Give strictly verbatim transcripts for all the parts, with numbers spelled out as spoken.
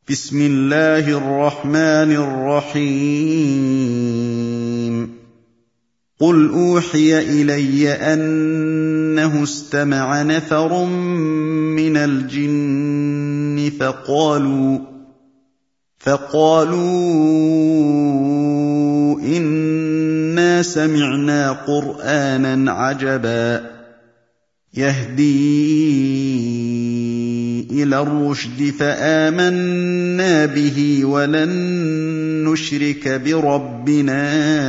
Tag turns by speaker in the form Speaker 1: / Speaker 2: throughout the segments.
Speaker 1: بسم الله الرحمن الرحيم قل أوحي إلي أنه استمع نفر من الجن فقالوا فقالوا إنا سمعنا قرآنا عجبا يهدي إلى الرشد فآمنا به ولن نشرك بربنا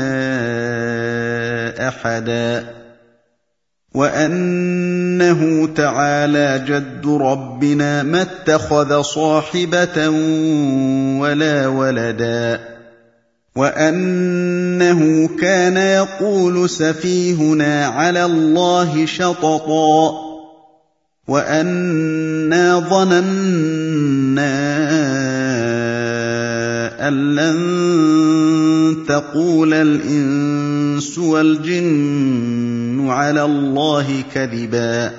Speaker 1: أحدا وأنه تعالى جد ربنا ما اتخذ صاحبة ولا ولدا وأنه كان يقول سفيهنا على الله شططا وأنا ظننا أن لن تقول الإنس والجن على الله كذبا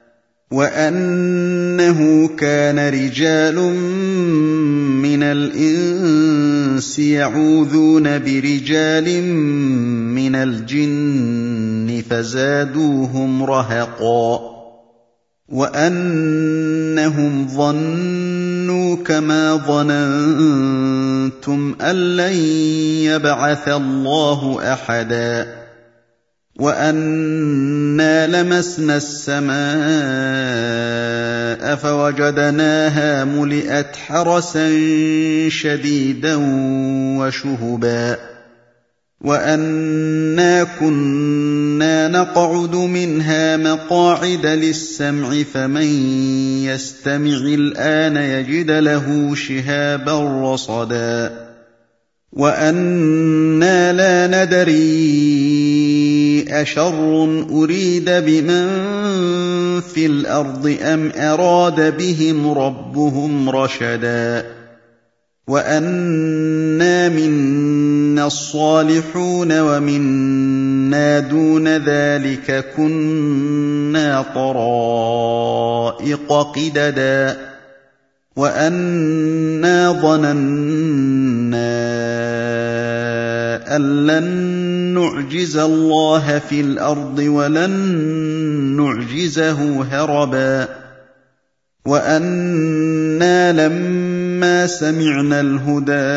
Speaker 1: وأنه كان رجال من الإنس يعوذون برجال من الجن فزادوهم رهقا وأنهم ظنوا كما ظننتم أن لن يبعث الله أحدا وأنا لمسنا السماء فوجدناها ملئت حرسا شديدا وشهبا وأنا كنا نقعد منها مقاعد للسمع فمن يستمع الآن يجد له شهابا رصدا وأنا لا ندري أشر أريد بمن في الأرض أم أراد بهم ربهم رشدا وأنا منا الصالحون ومنا دون ذلك كنا طرائق قددا وأنا ظننا أن لن نعجز الله في الأرض ولن نعجزه هربا وأنا لما سمعنا الهدى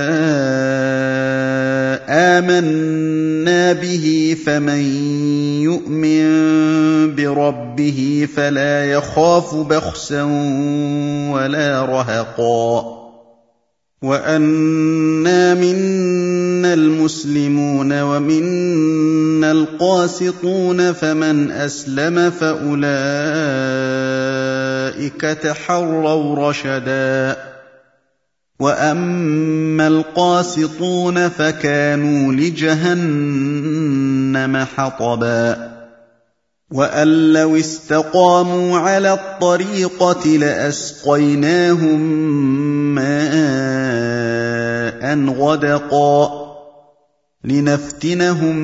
Speaker 1: آمنا به فمن يؤمن بربه فلا يخاف بخسا ولا رهقا وأنا منا المسلمون ومنا القاسطون فمن أسلم فأولئك تحروا رشدا وأما القاسطون فكانوا لجهنم حطبا وأن لو استقاموا على الطريقة لأسقيناهم ماء غدقا لنفتنهم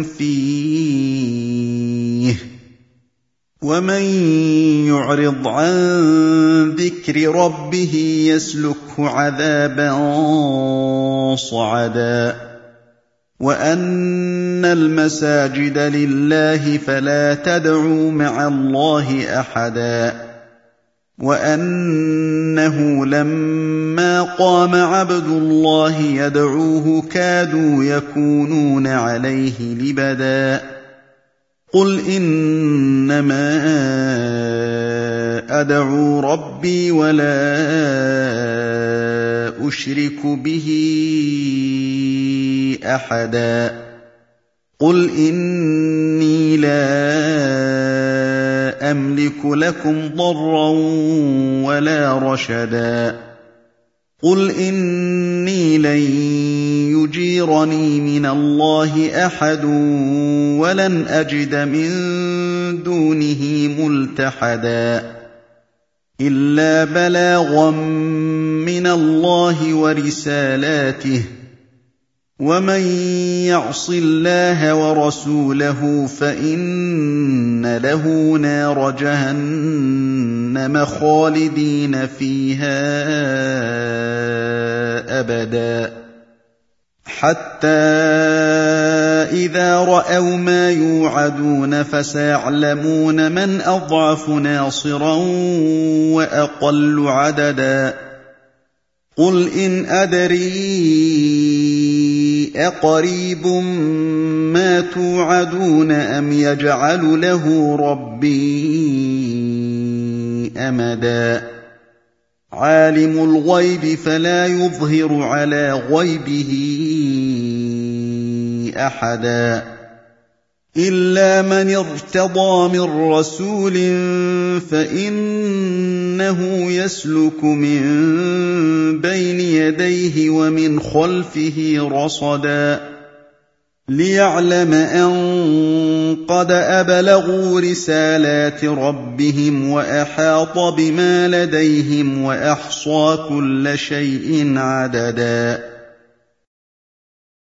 Speaker 1: فيه ومن يعرض عن ذكر ربه يسلكه عذابا صعدا وأن المساجد لله فلا تدعوا مع الله أحدا وأنه لما قام عبد الله يدعوه كادوا يكونون عليه لبدا قل إنما أدعو ربي ولا أشرك به أحدا قل إني لا أملك لكم ضرا ولا رشدا قل إني لن يجيرني من الله أحد ولن أجد من دونه ملتحدا إلا بلاغا من الله ورسالاته ومن يعص الله ورسوله فإن له نار جهنم خالدين فيها أبدا حتى إذا رأوا ما يوعدون فسيعلمون من أضعف ناصرا وأقل عددا قل إن أدري أقريب ما توعدون أم يجعل له ربي أمدا عالم الغيب فلا يظهر على غيبه أحدا إلا من ارتضى من رسول فإنه يسلك من بين يديه ومن خلفه رصدا ليعلم أن قد أبلغوا رسالات ربهم وأحاط بما لديهم وأحصى كل شيء عددا